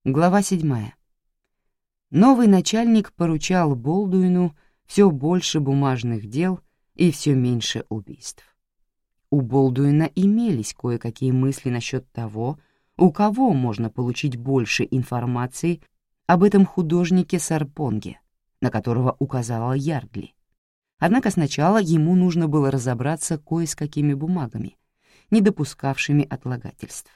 Глава 7. Новый начальник поручал Болдуину все больше бумажных дел и все меньше убийств. У Болдуина имелись кое-какие мысли насчет того, у кого можно получить больше информации об этом художнике Сарпонге, на которого указала Ярдли. Однако сначала ему нужно было разобраться кое с какими бумагами, не допускавшими отлагательств.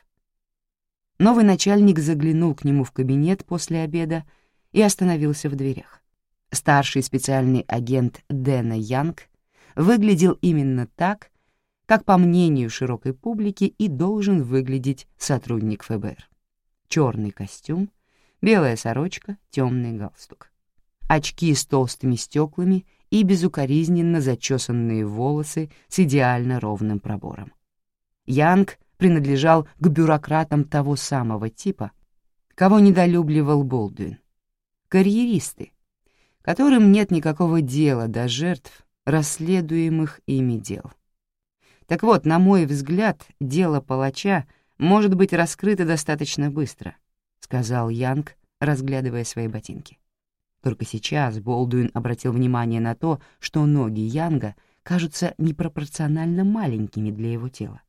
Новый начальник заглянул к нему в кабинет после обеда и остановился в дверях. Старший специальный агент Дэна Янг выглядел именно так, как, по мнению широкой публики, и должен выглядеть сотрудник ФБР. Черный костюм, белая сорочка, темный галстук. Очки с толстыми стеклами и безукоризненно зачесанные волосы с идеально ровным пробором. Янг принадлежал к бюрократам того самого типа, кого недолюбливал Болдуин. Карьеристы, которым нет никакого дела до жертв, расследуемых ими дел. Так вот, на мой взгляд, дело палача может быть раскрыто достаточно быстро, сказал Янг, разглядывая свои ботинки. Только сейчас Болдуин обратил внимание на то, что ноги Янга кажутся непропорционально маленькими для его тела.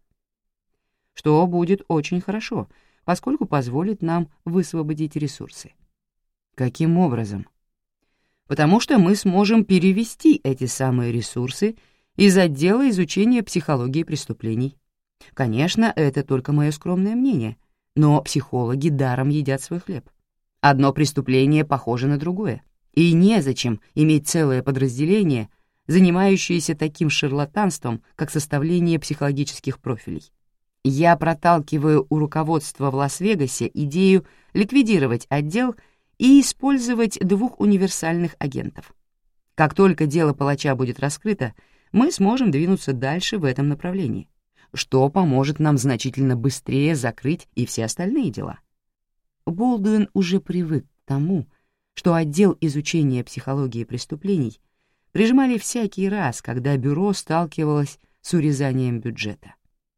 Что будет очень хорошо, поскольку позволит нам высвободить ресурсы. Каким образом? Потому что мы сможем перевести эти самые ресурсы из отдела изучения психологии преступлений. Конечно, это только мое скромное мнение, но психологи даром едят свой хлеб. Одно преступление похоже на другое, и незачем иметь целое подразделение, занимающееся таким шарлатанством, как составление психологических профилей. Я проталкиваю у руководства в Лас-Вегасе идею ликвидировать отдел и использовать двух универсальных агентов. Как только дело палача будет раскрыто, мы сможем двинуться дальше в этом направлении, что поможет нам значительно быстрее закрыть и все остальные дела. Болдуин уже привык к тому, что отдел изучения психологии преступлений прижимали всякий раз, когда бюро сталкивалось с урезанием бюджета.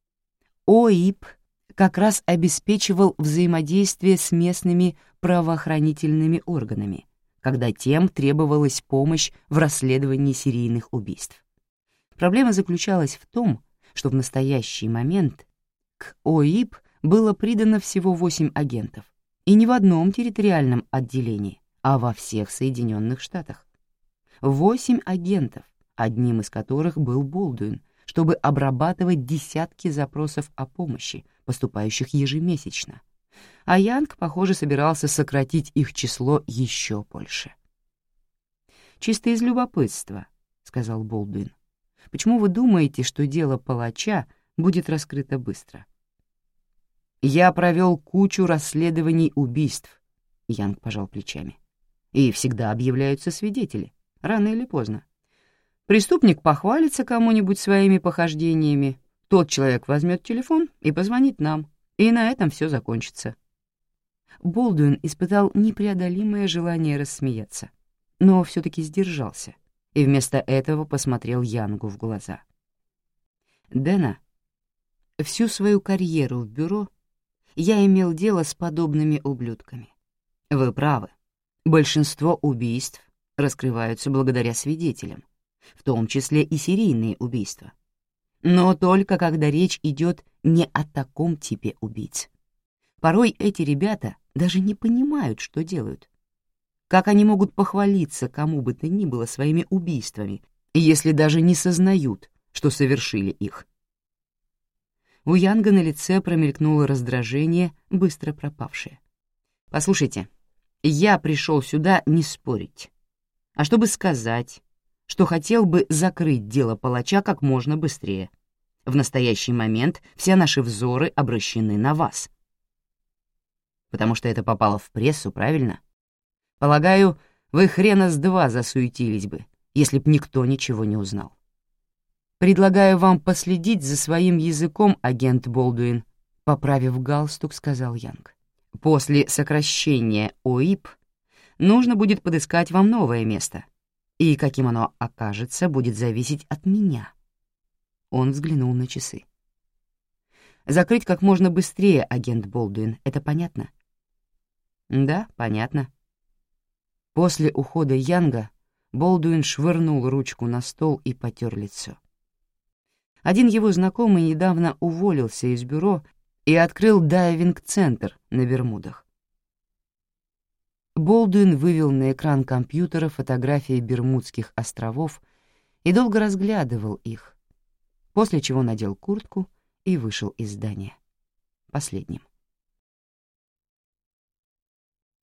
ОИП как раз обеспечивал взаимодействие с местными правоохранительными органами, когда тем требовалась помощь в расследовании серийных убийств. Проблема заключалась в том, что в настоящий момент к ОИП было придано всего 8 агентов, и не в одном территориальном отделении, а во всех Соединенных Штатах. 8 агентов, одним из которых был Болдуин, чтобы обрабатывать десятки запросов о помощи, поступающих ежемесячно. А Янг, похоже, собирался сократить их число еще больше. «Чисто из любопытства», — сказал Болдуин. «Почему вы думаете, что дело палача будет раскрыто быстро?» «Я провел кучу расследований убийств», — Янг пожал плечами. «И всегда объявляются свидетели, рано или поздно. Преступник похвалится кому-нибудь своими похождениями, тот человек возьмет телефон и позвонит нам, и на этом все закончится». Болдуин испытал непреодолимое желание рассмеяться, но все-таки сдержался и вместо этого посмотрел Янгу в глаза. «Дэна, всю свою карьеру в бюро я имел дело с подобными ублюдками. Вы правы, большинство убийств раскрываются благодаря свидетелям, в том числе и серийные убийства. Но только когда речь идет не о таком типе убийц. Порой эти ребята даже не понимают, что делают. Как они могут похвалиться кому бы то ни было своими убийствами, если даже не сознают, что совершили их? У Янга на лице промелькнуло раздражение, быстро пропавшее. «Послушайте, я пришел сюда не спорить, а чтобы сказать, что хотел бы закрыть дело палача как можно быстрее. В настоящий момент все наши взоры обращены на вас. Потому что это попало в прессу, правильно? Полагаю, вы хрена с два засуетились бы, если б никто ничего не узнал. Предлагаю вам последить за своим языком, агент Болдуин», — поправив галстук, сказал Янг. «После сокращения ОИП нужно будет подыскать вам новое место, и каким оно окажется, будет зависеть от меня». Он взглянул на часы. «Закрыть как можно быстрее, агент Болдуин, это понятно?» Да, понятно. После ухода Янга Болдуин швырнул ручку на стол и потер лицо. Один его знакомый недавно уволился из бюро и открыл дайвинг-центр на Бермудах. Болдуин вывел на экран компьютера фотографии Бермудских островов и долго разглядывал их, после чего надел куртку и вышел из здания. Последним.